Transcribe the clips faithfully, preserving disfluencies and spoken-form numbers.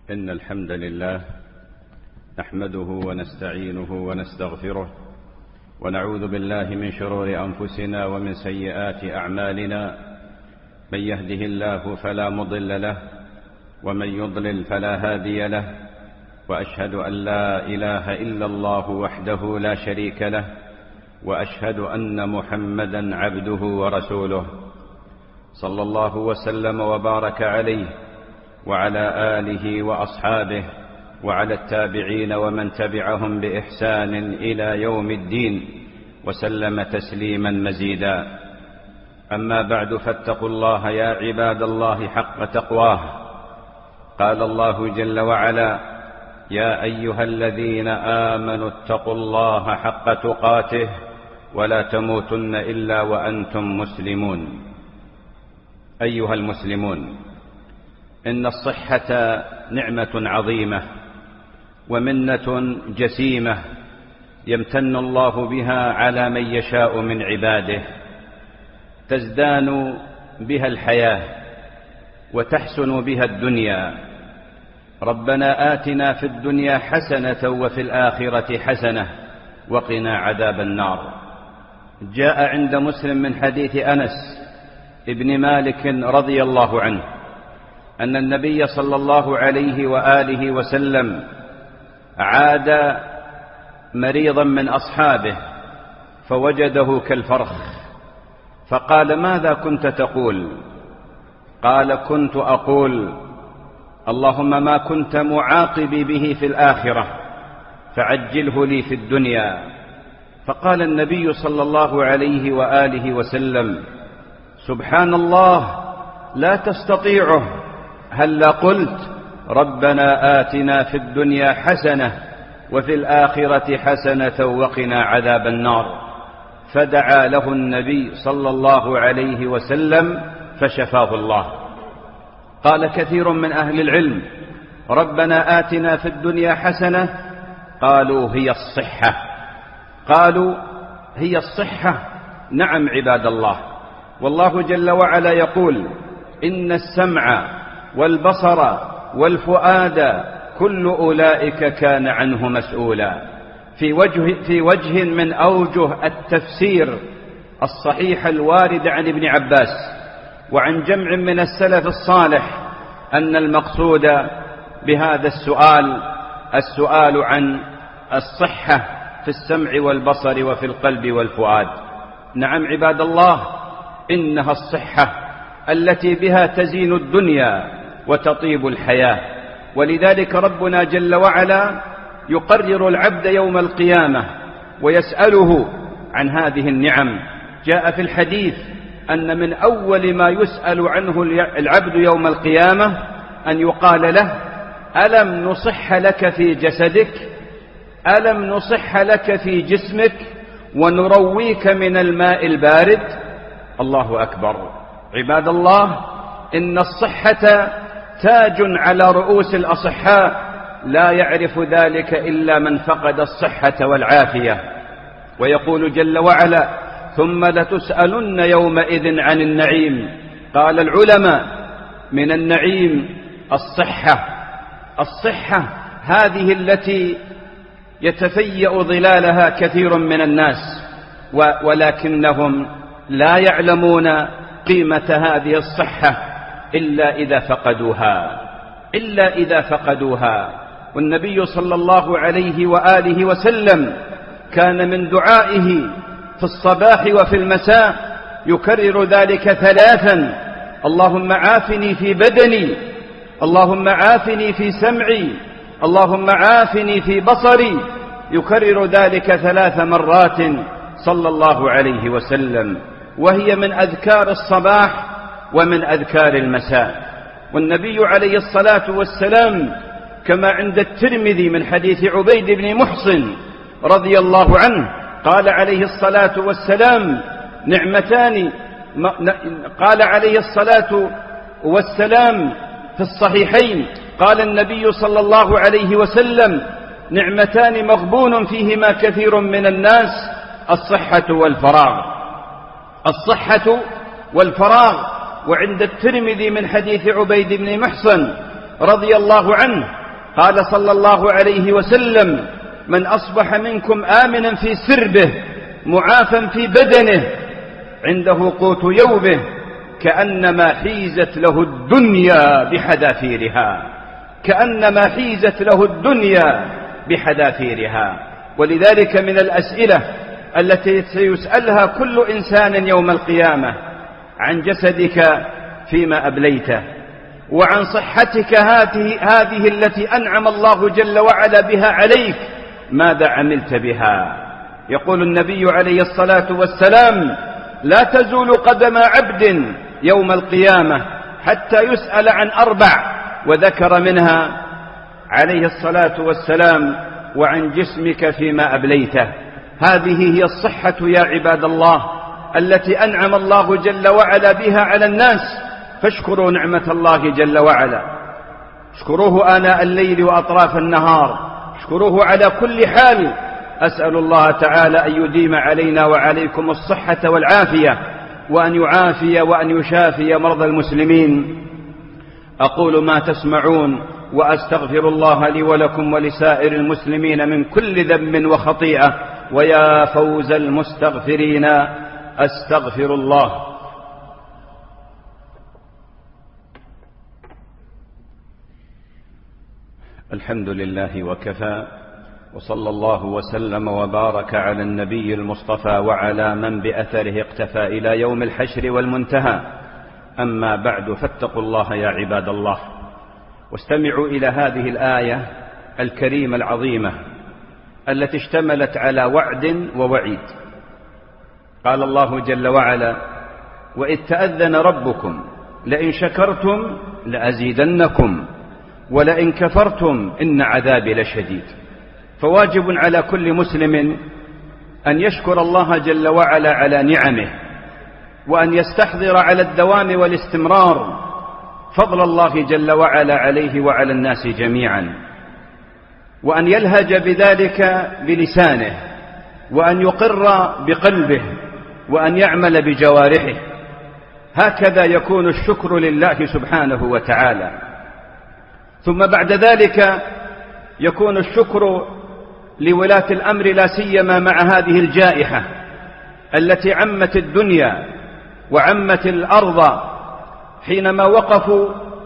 إن الحمد لله نحمده ونستعينه ونستغفره ونعوذ بالله من شرور أنفسنا ومن سيئات أعمالنا. من يهده الله فلا مضل له ومن يضلل فلا هادي له، وأشهد أن لا إله إلا الله وحده لا شريك له، وأشهد أن محمدا عبده ورسوله، صلى الله وسلم وبارك عليه وعلى آله وأصحابه وعلى التابعين ومن تبعهم بإحسان إلى يوم الدين، وسلم تسليما مزيدا. أما بعد، فاتقوا الله يا عباد الله حق تقواه. قال الله جل وعلا: يا أيها الذين آمنوا اتقوا الله حق تقاته ولا تموتن إلا وأنتم مسلمون. أيها المسلمون، إن الصحة نعمة عظيمة ومنة جسيمة يمتن الله بها على من يشاء من عباده، تزدان بها الحياة وتحسن بها الدنيا. ربنا آتنا في الدنيا حسنة وفي الآخرة حسنة وقنا عذاب النار. جاء عند مسلم من حديث أنس ابن مالك رضي الله عنه أن النبي صلى الله عليه وآله وسلم عاد مريضا من أصحابه فوجده كالفرخ، فقال: ماذا كنت تقول؟ قال: كنت أقول: اللهم ما كنت معاقبي به في الآخرة فعجله لي في الدنيا. فقال النبي صلى الله عليه وآله وسلم: سبحان الله، لا تستطيعه، هلا قلت ربنا آتنا في الدنيا حسنة وفي الآخرة حسنة وقنا عذاب النار. فدعا له النبي صلى الله عليه وسلم فشفاه الله. قال كثير من أهل العلم: ربنا آتنا في الدنيا حسنة، قالوا هي الصحة. قالوا هي الصحة. نعم عباد الله، والله جل وعلا يقول: إن السمع والبصر والفؤاد كل أولئك كان عنه مسؤولا. في وجه, في وجه من أوجه التفسير الصحيح الوارد عن ابن عباس وعن جمع من السلف الصالح أن المقصود بهذا السؤال السؤال عن الصحة في السمع والبصر وفي القلب والفؤاد. نعم عباد الله، إنها الصحة التي بها تزين الدنيا وتطيب الحياة. ولذلك ربنا جل وعلا يقرر العبد يوم القيامة ويسأله عن هذه النعم. جاء في الحديث أن من أول ما يسأل عنه العبد يوم القيامة أن يقال له: ألم نصح لك في جسدك؟ ألم نصح لك في جسمك ونرويك من الماء البارد؟ الله أكبر. عباد الله، إن الصحة تاج على رؤوس الأصحاء، لا يعرف ذلك إلا من فقد الصحة والعافية. ويقول جل وعلا: ثم لتسألن يومئذ عن النعيم. قال العلماء: من النعيم الصحة. الصحة هذه التي يتفيأ ظلالها كثير من الناس، ولكنهم لا يعلمون قيمة هذه الصحة إلا إذا فقدوها إلا إذا فقدوها. والنبي صلى الله عليه وآله وسلم كان من دعائه في الصباح وفي المساء يكرر ذلك ثلاثا: اللهم عافني في بدني، اللهم عافني في سمعي، اللهم عافني في بصري. يكرر ذلك ثلاث مرات صلى الله عليه وسلم، وهي من أذكار الصباح ومن أذكار المساء. والنبي عليه الصلاة والسلام كما عند الترمذي من حديث عبيد بن محصن رضي الله عنه قال عليه الصلاة والسلام: نعمتان قال عليه الصلاة والسلام في الصحيحين، قال النبي صلى الله عليه وسلم: نعمتان مغبون فيهما كثير من الناس، الصحة والفراغ. الصحة والفراغ. وعند الترمذي من حديث عبيد بن محصن رضي الله عنه قال صلى الله عليه وسلم: من أصبح منكم آمنا في سربه معافا في بدنه عنده قوت يومه كأنما حيزت له الدنيا بحذافيرها، كأنما حيزت له الدنيا بحذافيرها. ولذلك من الأسئلة التي سيسألها كل إنسان يوم القيامة: عن جسدك فيما أبليته، وعن صحتك هذه, هذه التي أنعم الله جل وعلا بها عليك ماذا عملت بها؟ يقول النبي عليه الصلاة والسلام: لا تزول قدم عبد يوم القيامة حتى يسأل عن أربع، وذكر منها عليه الصلاة والسلام: وعن جسمك فيما أبليته. هذه هي الصحة يا عباد الله التي أنعم الله جل وعلا بها على الناس، فاشكروا نعمة الله جل وعلا، اشكروه آناء الليل وأطراف النهار، اشكروه على كل حال. أسأل الله تعالى أن يديم علينا وعليكم الصحة والعافية، وأن يعافي وأن يشافي مرضى المسلمين. أقول ما تسمعون وأستغفر الله لي ولكم ولسائر المسلمين من كل ذنب وخطيئة، ويا فوز المستغفرين. أستغفر الله. الحمد لله وكفى، وصلى الله وسلم وبارك على النبي المصطفى وعلى من بأثره اقتفى إلى يوم الحشر والمنتهى. أما بعد، فاتقوا الله يا عباد الله، واستمعوا إلى هذه الآية الكريمة العظيمة التي اشتملت على وعد ووعيد. قال الله جل وعلا: وإذ تأذن ربكم لئن شكرتم لأزيدنكم ولئن كفرتم إن عذابي لشديد. فواجب على كل مسلم أن يشكر الله جل وعلا على نعمه، وأن يستحضر على الدوام والاستمرار فضل الله جل وعلا عليه وعلى الناس جميعا، وأن يلهج بذلك بلسانه، وأن يقر بقلبه، وأن يعمل بجوارحه. هكذا يكون الشكر لله سبحانه وتعالى. ثم بعد ذلك يكون الشكر لولاة الأمر، لا سيما مع هذه الجائحة التي عمت الدنيا وعمت الأرض، حينما وقفوا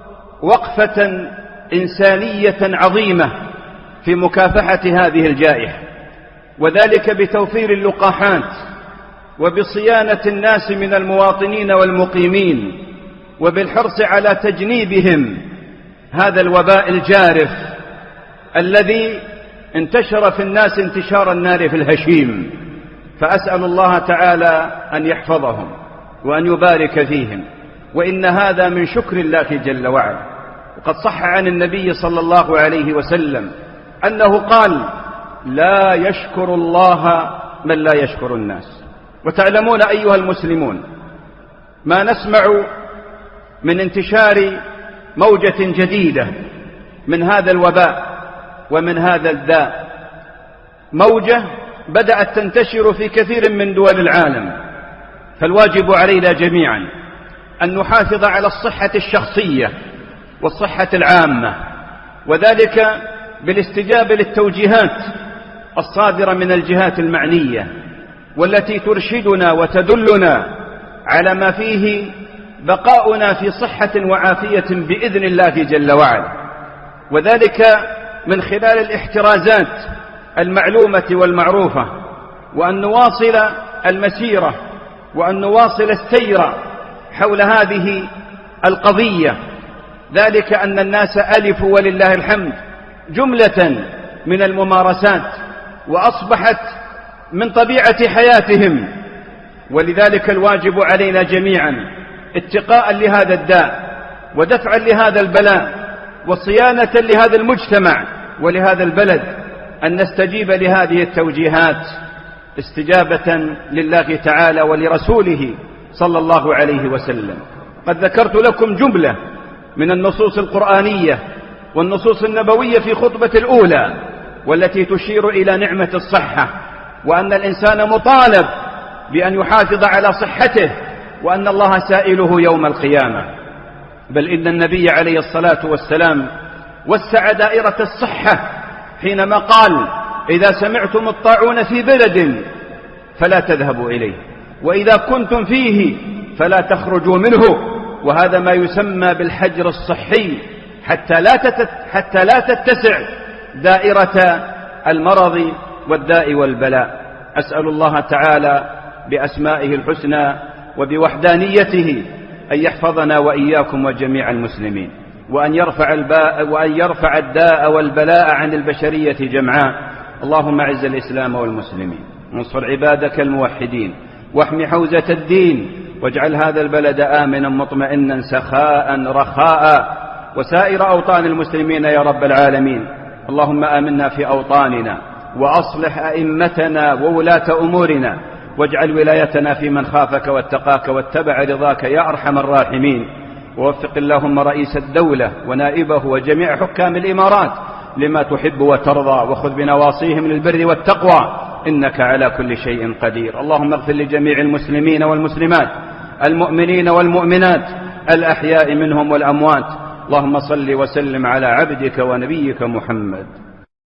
وقفة إنسانية عظيمة في مكافحة هذه الجائحة، وذلك بتوفير اللقاحات وبصيانة الناس من المواطنين والمقيمين، وبالحرص على تجنيبهم هذا الوباء الجارف الذي انتشر في الناس انتشار النار في الهشيم. فأسأل الله تعالى أن يحفظهم وأن يبارك فيهم، وإن هذا من شكر الله جل وعلا. وقد صح عن النبي صلى الله عليه وسلم أنه قال: لا يشكر الله من لا يشكر الناس. وتعلمون أيها المسلمون ما نسمع من انتشار موجة جديدة من هذا الوباء ومن هذا الداء، موجة بدأت تنتشر في كثير من دول العالم. فالواجب علينا جميعا أن نحافظ على الصحة الشخصية والصحة العامة، وذلك بالاستجابة للتوجيهات الصادرة من الجهات المعنية، والتي ترشدنا وتدلنا على ما فيه بقاؤنا في صحة وعافية بإذن الله جل وعلا، وذلك من خلال الاحترازات المعلومة والمعروفة، وأن نواصل المسيرة وأن نواصل السير حول هذه القضية. ذلك أن الناس ألفوا ولله الحمد جملة من الممارسات، وأصبحت من طبيعة حياتهم، ولذلك الواجب علينا جميعا اتقاء لهذا الداء ودفعا لهذا البلاء وصيانة لهذا المجتمع ولهذا البلد أن نستجيب لهذه التوجيهات استجابة لله تعالى ولرسوله صلى الله عليه وسلم. قد ذكرت لكم جملة من النصوص القرآنية والنصوص النبوية في خطبة الأولى، والتي تشير إلى نعمة الصحة، وأن الإنسان مطالب بأن يحافظ على صحته، وأن الله سائله يوم القيامة. بل إن النبي عليه الصلاة والسلام وسع دائرة الصحة حينما قال إذا سمعتم الطاعون في بلد فلا تذهبوا إليه، وإذا كنتم فيه فلا تخرجوا منه. وهذا ما يسمى بالحجر الصحي حتى لا حتى لا تتسع دائرة المرض والداء والبلاء. أسأل الله تعالى بأسمائه الحسنى وبوحدانيته أن يحفظنا وإياكم وجميع المسلمين، وأن يرفع الباء وأن يرفع الداء والبلاء عن البشرية جمعاء. اللهم أعز الإسلام والمسلمين، وانصر عبادك الموحدين، واحمِ حوزة الدين، واجعل هذا البلد آمنا مطمئنا سخاء رخاء، وسائر أوطان المسلمين يا رب العالمين. اللهم آمنا في أوطاننا، وأصلح أئمتنا وولاة أمورنا، واجعل ولايتنا في من خافك واتقاك واتبع رضاك يا أرحم الراحمين. ووفق اللهم رئيس الدولة ونائبه وجميع حكام الإمارات لما تحب وترضى، وخذ بنواصيهم للبر والتقوى، إنك على كل شيء قدير. اللهم اغفر لجميع المسلمين والمسلمات، المؤمنين والمؤمنات، الأحياء منهم والأموات. اللهم صل وسلم على عبدك ونبيك محمد.